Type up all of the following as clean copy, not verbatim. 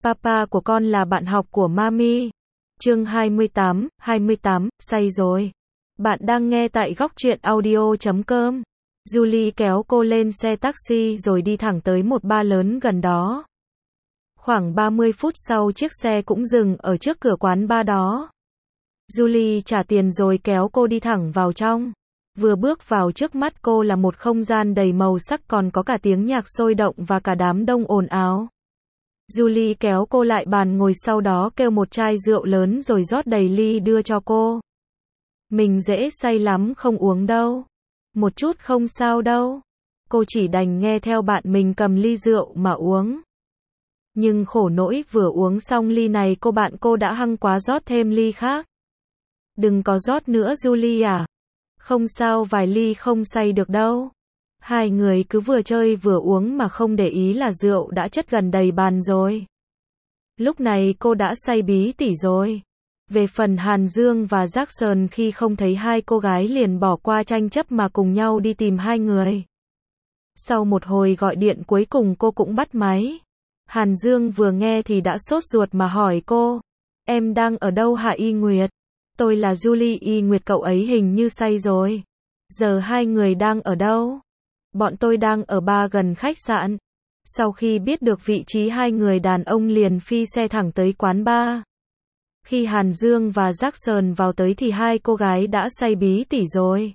Papa của con là bạn học của Mami. Chương 28, say rồi. Bạn đang nghe tại góc truyện audio.com. Julie kéo cô lên xe taxi rồi đi thẳng tới một bar lớn gần đó. Khoảng 30 phút sau chiếc xe cũng dừng ở trước cửa quán bar đó. Julie trả tiền rồi kéo cô đi thẳng vào trong. Vừa bước vào trước mắt cô là một không gian đầy màu sắc, còn có cả tiếng nhạc sôi động và cả đám đông ồn ào. Julie kéo cô lại bàn ngồi, sau đó kêu một chai rượu lớn rồi rót đầy ly đưa cho cô. Mình dễ say lắm, không uống đâu. Một chút không sao đâu. Cô chỉ đành nghe theo bạn mình cầm ly rượu mà uống. Nhưng khổ nỗi vừa uống xong ly này bạn cô đã hăng quá rót thêm ly khác. Đừng có rót nữa Julie à. Không sao, vài ly không say được đâu. Hai người cứ vừa chơi vừa uống mà không để ý là rượu đã chất gần đầy bàn rồi. Lúc này cô đã say bí tỉ rồi. Về phần Hàn Dương và Jackson, khi không thấy hai cô gái liền bỏ qua tranh chấp mà cùng nhau đi tìm hai người. Sau một hồi gọi điện cuối cùng cô cũng bắt máy. Hàn Dương vừa nghe thì đã sốt ruột mà hỏi cô. Em đang ở đâu hả Y Nguyệt? Tôi là Julie. Y Nguyệt, cậu ấy hình như say rồi. Giờ hai người đang ở đâu? Bọn tôi đang ở bar gần khách sạn. Sau khi biết được vị trí, hai người đàn ông liền phi xe thẳng tới quán bar. Khi Hàn Dương và Jackson vào tới thì hai cô gái đã say bí tỉ rồi.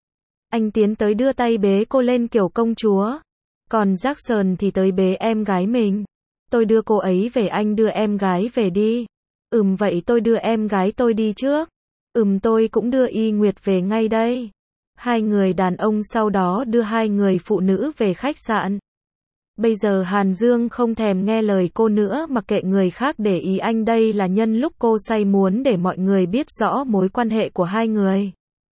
Anh tiến tới đưa tay bế cô lên kiểu công chúa. Còn Jackson thì tới bế em gái mình. Tôi đưa cô ấy về, anh đưa em gái về đi. Vậy tôi đưa em gái tôi đi trước. Tôi cũng đưa Y Nguyệt về ngay đây. Hai người đàn ông sau đó đưa hai người phụ nữ về khách sạn. Bây giờ Hàn Dương không thèm nghe lời cô nữa, mặc kệ người khác để ý, anh đây là nhân lúc cô say muốn để mọi người biết rõ mối quan hệ của hai người.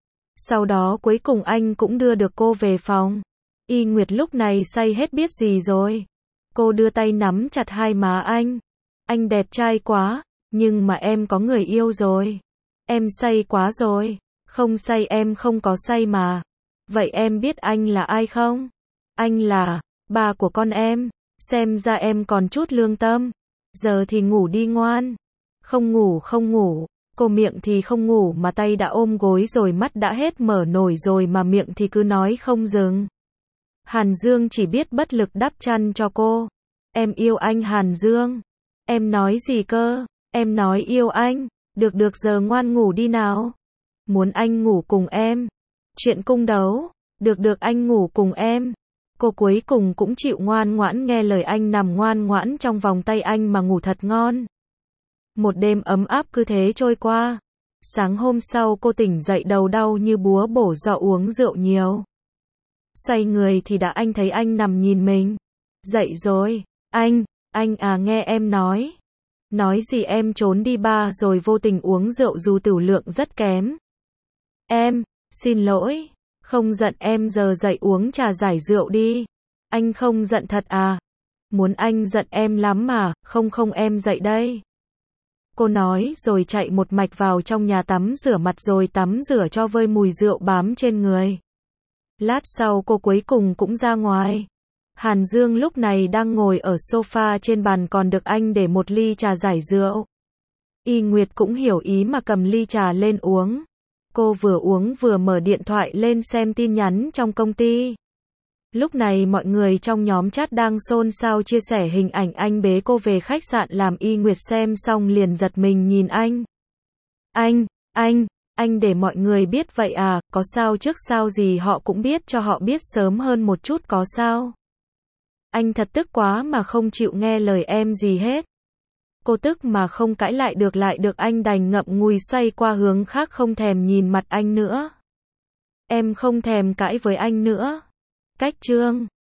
Sau đó cuối cùng anh cũng đưa được cô về phòng. Y Nguyệt lúc này say hết biết gì rồi. Cô đưa tay nắm chặt hai má anh. Anh đẹp trai quá, nhưng mà em có người yêu rồi. Em say quá rồi. Không say, em không có say mà. Vậy em biết anh là ai không? Anh là ba của con em. Xem ra em còn chút lương tâm. Giờ thì ngủ đi ngoan. Không ngủ, không ngủ. Cô miệng thì không ngủ mà tay đã ôm gối rồi, mắt đã hết mở nổi rồi mà miệng thì cứ nói không dừng. Hàn Dương chỉ biết bất lực đắp chăn cho cô. Em yêu anh Hàn Dương. Em nói gì cơ? Em nói yêu anh. Được giờ ngoan ngủ đi nào. Muốn anh ngủ cùng em. Chuyện cung đấu. Được anh ngủ cùng em. Cô cuối cùng cũng chịu ngoan ngoãn nghe lời anh, nằm ngoan ngoãn trong vòng tay anh mà ngủ thật ngon. Một đêm ấm áp cứ thế trôi qua. Sáng hôm sau cô tỉnh dậy đầu đau như búa bổ do uống rượu nhiều. Xoay người thì đã anh thấy anh nằm nhìn mình. Dậy rồi. Anh à, nghe em nói. Nói gì? Em trốn đi bar rồi vô tình uống rượu dù tửu lượng rất kém. Em, xin lỗi. Không giận em, giờ dậy uống trà giải rượu đi. Anh không giận thật à? Muốn anh giận em lắm mà, không em dậy đây. Cô nói rồi chạy một mạch vào trong nhà tắm rửa mặt rồi tắm rửa cho vơi mùi rượu bám trên người. Lát sau cô cuối cùng cũng ra ngoài. Hàn Dương lúc này đang ngồi ở sofa trên bàn, còn được anh để một ly trà giải rượu. Y Nguyệt cũng hiểu ý mà cầm ly trà lên uống. Cô vừa uống vừa mở điện thoại lên xem tin nhắn trong công ty. Lúc này mọi người trong nhóm chat đang xôn xao chia sẻ hình ảnh anh bế cô về khách sạn, làm Y Nguyệt xem xong liền giật mình nhìn anh. Anh để mọi người biết vậy à? Có sao trước sao gì họ cũng biết, cho họ biết sớm hơn một chút có sao? Anh thật tức quá mà không chịu nghe lời em gì hết. Cô tức mà không cãi lại được, anh đành ngậm ngùi xoay qua hướng khác, không thèm nhìn mặt anh nữa. Em không thèm cãi với anh nữa. Cách chương